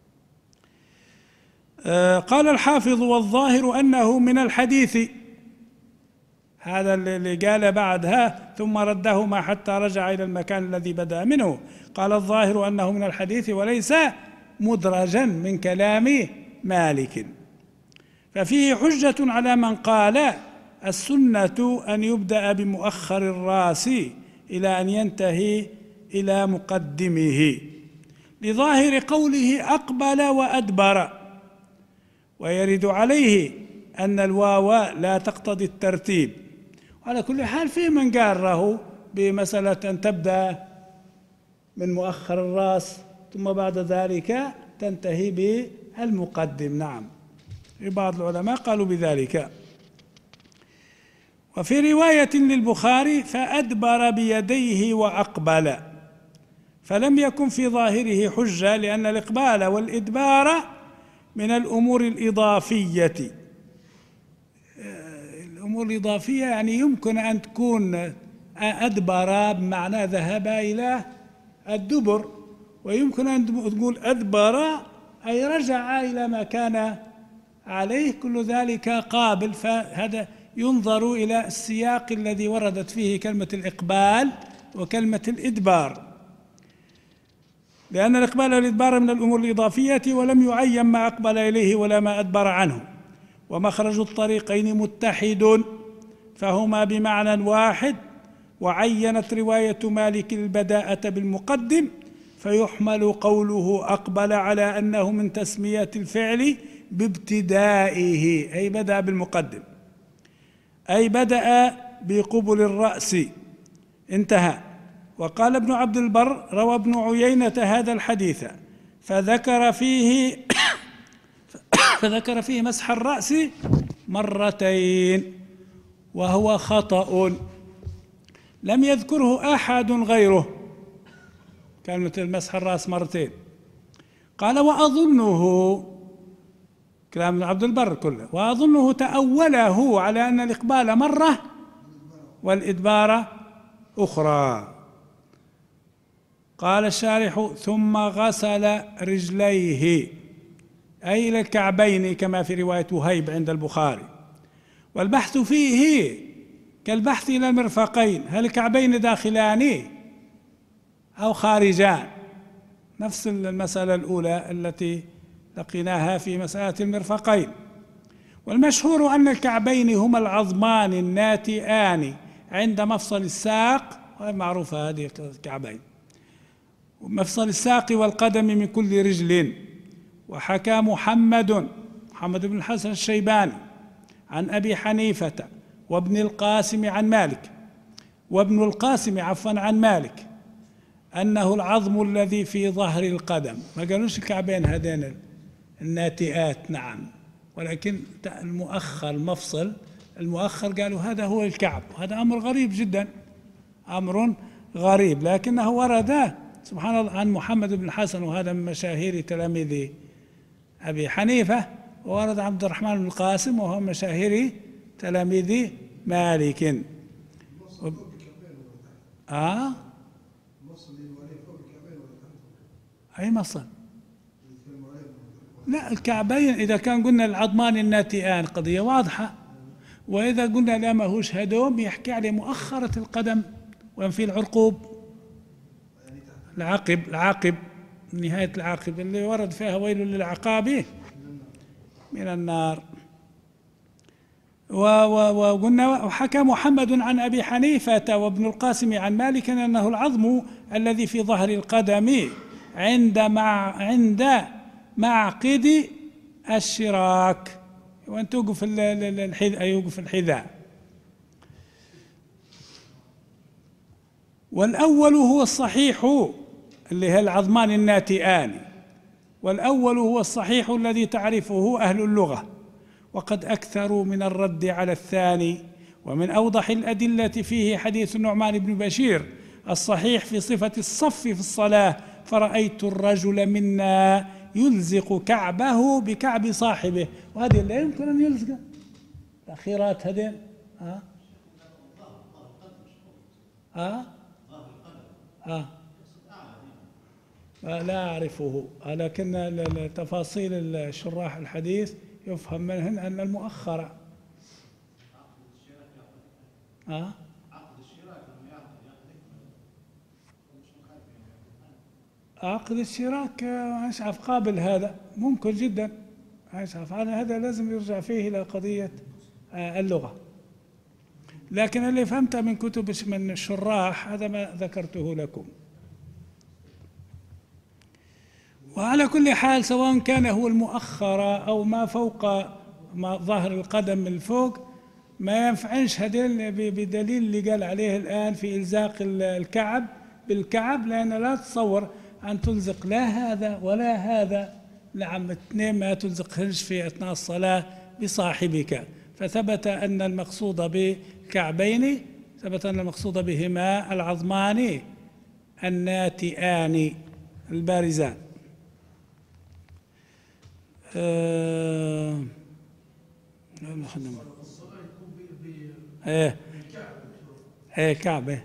قال الحافظ والظاهر أنه من الحديث، هذا اللي قال بعدها ثم ردهما حتى رجع إلى المكان الذي بدأ منه. قال الظاهر أنه من الحديث وليس مدرجا من كلام مالك، ففيه حجة على من قال السنة أن يبدأ بمؤخر الرأس إلى أن ينتهي إلى مقدمه، لظاهر قوله أقبل وأدبر. ويرد عليه أن الواو لا تقتضي الترتيب. على كل حال في من قاره بمسألة أن تبدأ من مؤخر الرأس ثم بعد ذلك تنتهي بالمقدم، نعم، بعض العلماء قالوا بذلك. وفي رواية للبخاري فأدبر بيديه وأقبل، فلم يكن في ظاهره حجة، لأن الإقبال والإدبار من الأمور الإضافية. الأمور الإضافية يعني يمكن أن تكون أدبر بمعنى ذهب إلى الدبر، ويمكن أن تقول أدبر أي رجع إلى ما كان عليه، كل ذلك قابل. فهذا ينظر إلى السياق الذي وردت فيه كلمة الإقبال وكلمة الإدبار، لأن الإقبال والإدبار من الأمور الإضافية، ولم يعين ما أقبل إليه ولا ما أدبر عنه. ومخرج الطريقين متحد، فهما بمعنى واحد. وعينت رواية مالك البداءة بالمقدم، فيحمل قوله أقبل على أنه من تسمية الفعل بابتدائه، أي بدأ بالمقدم، أي بدأ بقبل الرأس، انتهى. وقال ابن عبد البر روى ابن عيينة هذا الحديث فذكر فيه مسح الرأس مرتين، وهو خطأ، لم يذكره أحد غيره، كان مثل مسح الرأس مرتين. قال وأظنه، كلام ابن عبد البر كله، وأظنه تأوله على أن الإقبال مرة والإدبار أخرى. قال الشارح ثم غسل رجليه، أي إلى الكعبين كما في رواية وهيب عند البخاري. والبحث فيه كالبحث إلى المرفقين، هل الكعبين داخلان أو خارجان؟ نفس المسألة الأولى التي لقيناها في مسألة المرفقين. والمشهور أن الكعبين هما العظمان الناتئان عند مفصل الساق، معروفة هذه الكعبين، مفصل الساق والقدم من كل رجل. وحكى محمد محمد بن الحسن الشيباني عن أبي حنيفة وابن القاسم عن مالك، وابن القاسم عفوا عن مالك، أنه العظم الذي في ظهر القدم. ما قالوش الكعبين هذين الناتئات، نعم، ولكن المؤخر المفصل المؤخر قالوا هذا هو الكعب. وهذا أمر غريب جدا، أمر غريب، لكنه ورد سبحان الله عن محمد بن الحسن، وهذا من مشاهير تلاميذ أبي حنيفة، وورد عبد الرحمن بن القاسم وهو من مشاهير تلاميذ مالك. أي مصل؟ لا، الكعبين إذا كان قلنا العظمان الناتئان قضية واضحة، وإذا قلنا لا ما هوش هدوم يحكي عليه مؤخرة القدم، وين في العرقوب، العاقب نهاية العاقب اللي ورد فيها ويل للعقاب من النار. وقلنا وحكى محمد عن أبي حنيفة وابن القاسم عن مالك أنه العظم الذي في ظهر القدم عند معقد الشراك، وأن توقف يوقف الحذاء. والأول هو الصحيح اللي هي العظمان الناتئان، والأول هو الصحيح الذي تعرفه أهل اللغة، وقد أكثروا من الرد على الثاني. ومن أوضح الأدلة فيه حديث النعمان بن بشير الصحيح في صفة الصف في الصلاة: فرأيت الرجل منا يلزق كعبه بكعب صاحبه. وهذه لا يمكن أن يلزق الأخيرات هذين. لا أعرفه، لكن تفاصيل شراح الحديث يفهم منهن أن المؤخرة عقد الشراك أشعف قابل، هذا ممكن جدا أشعف، هذا لازم يرجع فيه إلى قضية اللغة، لكن اللي فهمته من كتب من الشراح هذا ما ذكرته لكم. وعلى كل حال سواء كان هو المؤخرة أو ما فوق ما ظهر القدم من فوق ما ينفعنش هذين بدليل اللي قال عليه الآن في إلزاق الكعب بالكعب، لأن لا تتصور أن تلزق لا هذا ولا هذا، نعم اثنين ما تلزقهنش في أثناء الصلاة بصاحبك. فثبت أن المقصود بالكعبين ثبت أن المقصود بهما العظمان الناتئان البارزان. ايه كعبة.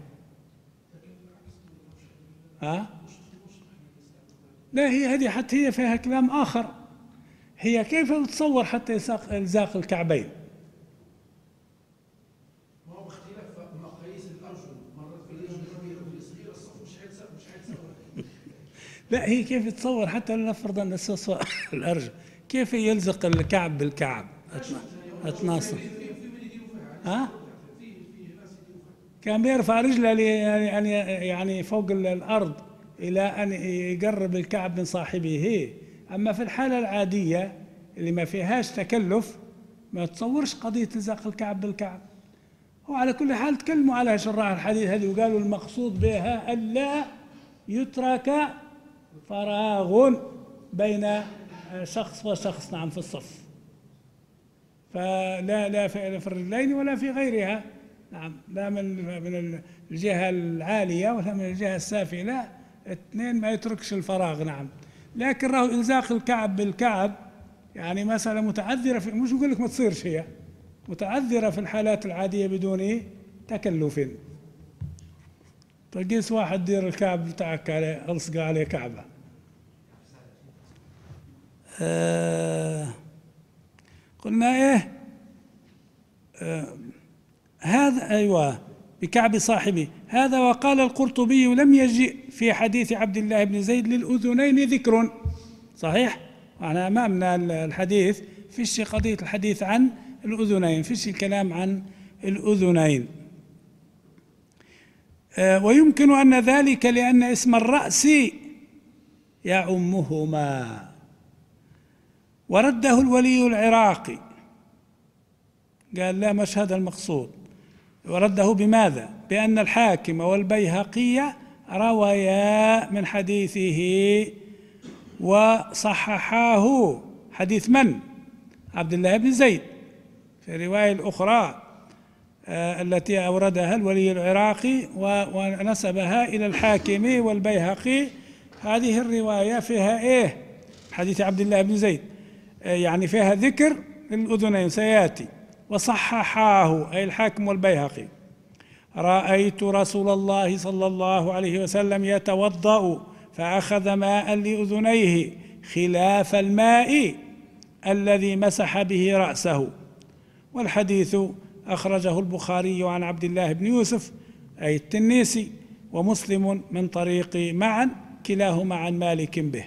لا، هي هذه حتى هي فيها كلام آخر، هي كيف تتصور حتى إلزاق الكعبين؟ ما هو اختلاف مقاييس الأرجل، مرات في الرجل الكبيرة وفي الصغيرة الصف مش حيتساوي. لا، هي كيف تتصور حتى لنفرض أن الأرجل كيف يلزق الكعب بالكعب أتناصر؟ كان بيرفع رجله يعني فوق الأرض إلى أن يقرب الكعب من صاحبه. أما في الحالة العادية اللي ما فيهاش تكلف ما تصورش قضية إلزاق الكعب بالكعب. وعلى كل حال تكلموا على شراح الحديث هذه وقالوا المقصود بها ألا يترك فراغ بين شخص وشخص، نعم، في الصف، فلا في الرجلين ولا في غيرها، نعم، لا من الجهة العالية ولا من الجهة السافلة، اثنين ما يتركش الفراغ، نعم. لكن راهو إلزاق الكعب بالكعب يعني مسألة متعذرة، مش يقول لك ما تصيرش، هي متعذرة في الحالات العادية بدون تكلف. تقيس واحد دير الكعب بتاعك عليه، ألصق عليه كعبة. قلنا إيه؟ هذا أيوة بكعب صاحبه هذا. وقال القرطبي لم يجئ في حديث عبد الله بن زيد للأذنين ذكر، صحيح؟ احنا أمامنا الحديث فيش قضية الحديث عن الأذنين، فيش الكلام عن الأذنين. ويمكن أن ذلك لأن اسم الرأس يعمهما، ورده الولي العراقي، قال لا مش هذا المقصود. ورده بماذا؟ بأن الحاكم والبيهقي رويا من حديثه وصححاه. حديث من؟ عبد الله بن زيد. في الرواية الأخرى التي أوردها الولي العراقي ونسبها إلى الحاكم والبيهقي، هذه الرواية فيها إيه؟ حديث عبد الله بن زيد يعني فيها ذكر الأذنين سيأتي. وصححاه أي الحاكم والبيهقي: رأيت رسول الله صلى الله عليه وسلم يتوضأ فأخذ ماء لأذنيه خلاف الماء الذي مسح به رأسه. والحديث أخرجه البخاري عن عبد الله بن يوسف أي التنيسي، ومسلم من طريق معا كلاهما عن مالك به.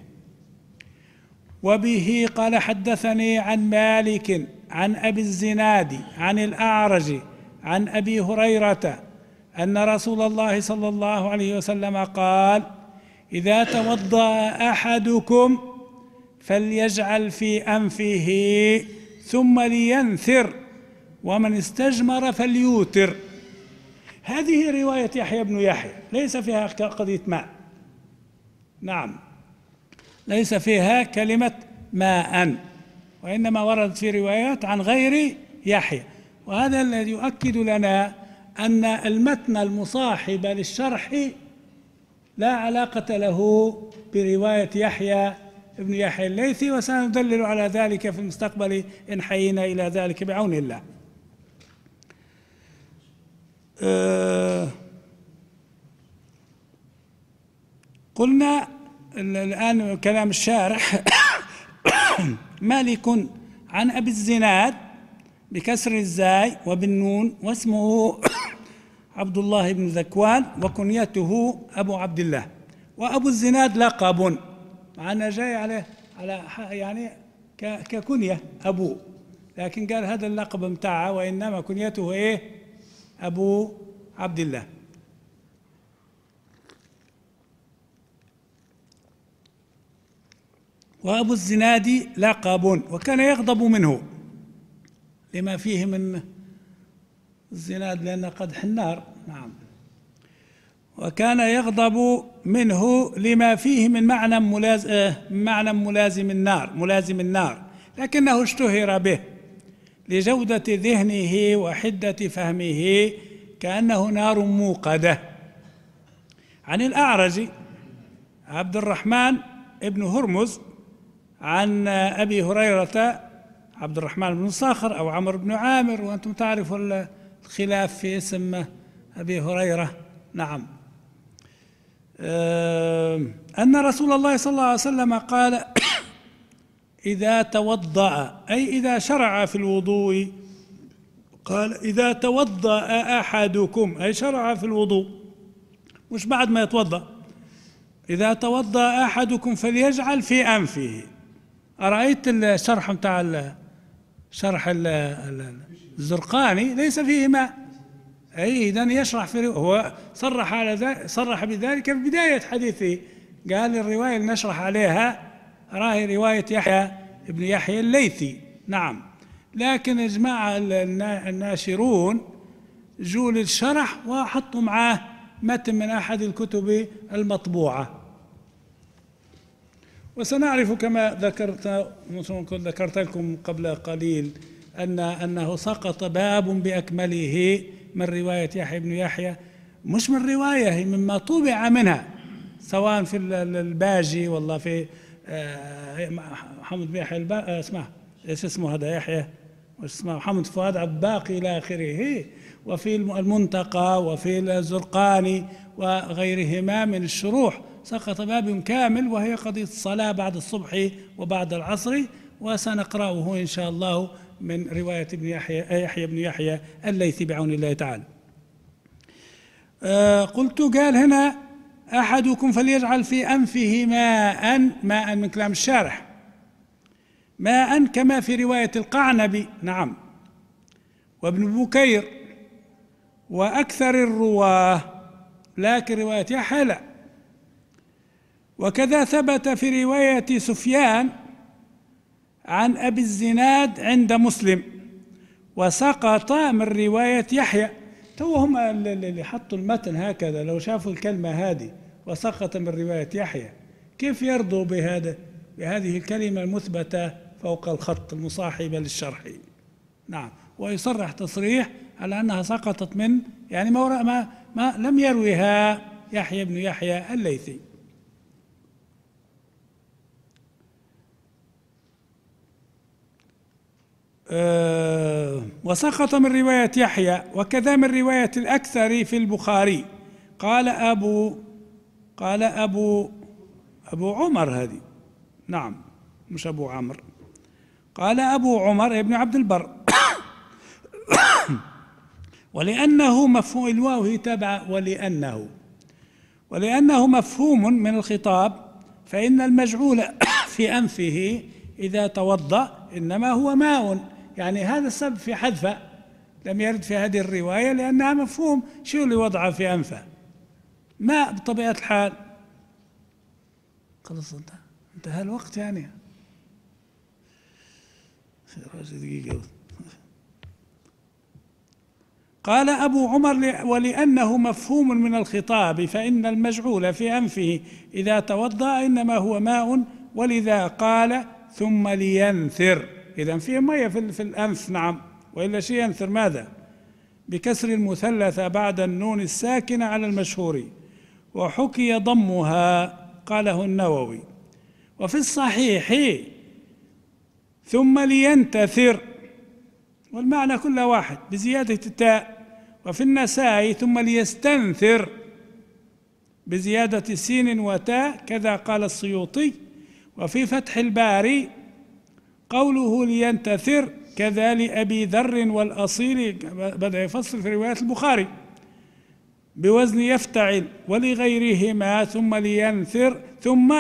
وبه قال حدثني عن مالك عن أبي الزناد عن الأعرج عن أبي هريرة أن رسول الله صلى الله عليه وسلم قال: إذا توضأ أحدكم فليجعل في أنفه ثم لينثر، ومن استجمر فليوتر. هذه رواية يحيى بن يحيى، ليس فيها قضية ماء. نعم، ليس فيها كلمة ماء، وإنما وردت في روايات عن غير يحيى. وهذا الذي يؤكد لنا أن المتن المصاحب للشرح لا علاقة له برواية يحيى ابن يحيى الليثي، وسندلل على ذلك في المستقبل إن حيينا إلى ذلك بعون الله. قلنا الآن كلام الشارح: مالك عن أبي الزناد بكسر الزاي وبالنون، واسمه عبد الله بن ذكوان، وكنيته أبو عبد الله. وأبو الزناد لقب، معنا جاي عليه على يعني ككنية أبو، لكن قال هذا اللقب متاعه، وإنما كنيته إيه؟ أبو عبد الله. وأبو الزناد لقب، وكان يغضب منه لما فيه من الزناد لأن قدح النار. نعم، وكان يغضب منه لما فيه من معنى ملازم النار، لكنه اشتهر به لجودة ذهنه وحدة فهمه، كأنه نار موقدة. عن الأعرج عبد الرحمن ابن هرمز عن أبي هريرة عبد الرحمن بن صاخر أو عمرو بن عامر، وأنتم تعرفوا الخلاف في اسم أبي هريرة. نعم. أن رسول الله صلى الله عليه وسلم قال: إذا توضأ، أي إذا شرع في الوضوء. قال: إذا توضأ أحدكم، أي شرع في الوضوء، مش بعد ما يتوضأ. إذا توضأ أحدكم فليجعل في أنفه. أرأيت الشرح متاع شرح الزرقاني ليس فيه ماء، أي إذن يشرح في، هو صرح على ذلك، صرح بذلك في بداية حديثه، قال الرواية اللي نشرح عليها راهي رواية يحيى ابن يحيى الليثي. نعم، لكن اجماع الناشرون جو للشرح وحطوا معاه متن من أحد الكتب المطبوعة. وسنعرف كما ذكرت لكم قبل قليل أنه سقط باب بأكمله من رواية يحيى بن يحيى، مش من رواية، مما طبع منها، سواء في الباجي والله في محمد بن يحيى اسمه ايش اسمه هذا يحيى، واسمه محمد فؤاد عباقي إلى آخره، وفي المنتقى وفي الزرقاني وغيرهما من الشروح سقط باب كامل، وهي قضية الصلاة بعد الصبح وبعد العصر، وسنقرأه إن شاء الله من رواية يحيى بن يحيى الليثي بعون الله تعالى. قلت قال هنا: أحدكم فليجعل في أنفه ماء من كلام الشارح، ماء كما في رواية القعنبي. نعم، وابن بكير وأكثر الرواه، لكن رواية يحيى لا. وكذا ثبت في رواية سفيان عن أبي الزناد عند مسلم، وسقط من رواية يحيى. تو هم اللي حطوا المتن هكذا لو شافوا الكلمة هذه وسقط من رواية يحيى كيف يرضوا بهذه الكلمة المثبتة فوق الخط المصاحبة للشرح؟ نعم، ويصرح تصريح على أنها سقطت من يعني ما لم يرويها يحيى بن يحيى الليثي. وسقط من رواية يحيى، وكذا من رواية الأكثر في البخاري. قال أبو عمر هذه، نعم مش أبو عمرو، قال أبو عمر ابن عبد البر ولأنه مفهوم الواو تبع ولأنه مفهوم من الخطاب، فإن المجعول في أنفه إذا توضأ إنما هو ماء، يعني هذا السبب في حذفه لم يرد في هذه الرواية لأنها مفهوم. شو اللي وضعه في أنفه؟ ماء بطبيعة الحال. خلص انتهى الوقت يعني. دقيقة. قال أبو عمر ولأنه مفهوم من الخطاب فإن المجعول في أنفه إذا توضأ إنما هو ماء، ولذا قال ثم لينثر. إذن فيه مية في الأنف، نعم، وإلا شيء ينثر ماذا؟ بكسر المثلثة بعد النون الساكنة على المشهور، وحكي ضمها قاله النووي. وفي الصحيح ثم لينتثر، والمعنى كل واحد بزيادة التاء. وفي النسائي ثم ليستنثر بزيادة السين وتاء، كذا قال السيوطي. وفي فتح الباري قوله لينتثر كذا لأبي ذر والأصيل، بدأ يفصل في رواية البخاري بوزن يفتعل، ولغيرهما ثم لينثر ثم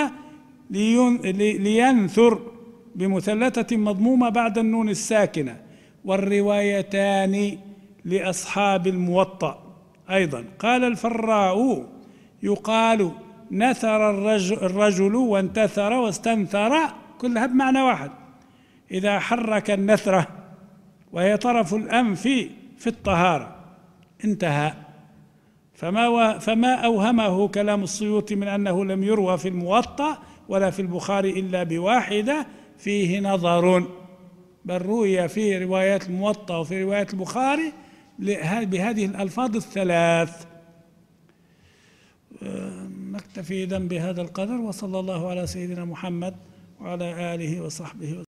لينثر بمثلثة مضمومة بعد النون الساكنة. والروايتان لأصحاب الموطأ أيضا. قال الفراء يقال نثر الرجل وانتثر واستنثر، كلها بمعنى واحد إذا حرك النثرة وهي طرف الأنف في الطهارة. انتهى. فما أوهمه كلام السيوطي من أنه لم يروى في الموطأ ولا في البخاري إلا بواحدة فيه نظر، بل روي في روايات الموطأ وفي روايات البخاري بهذه الألفاظ الثلاث. نكتفي إذن بهذا القدر، وصلى الله على سيدنا محمد وعلى آله وصحبه وسلم.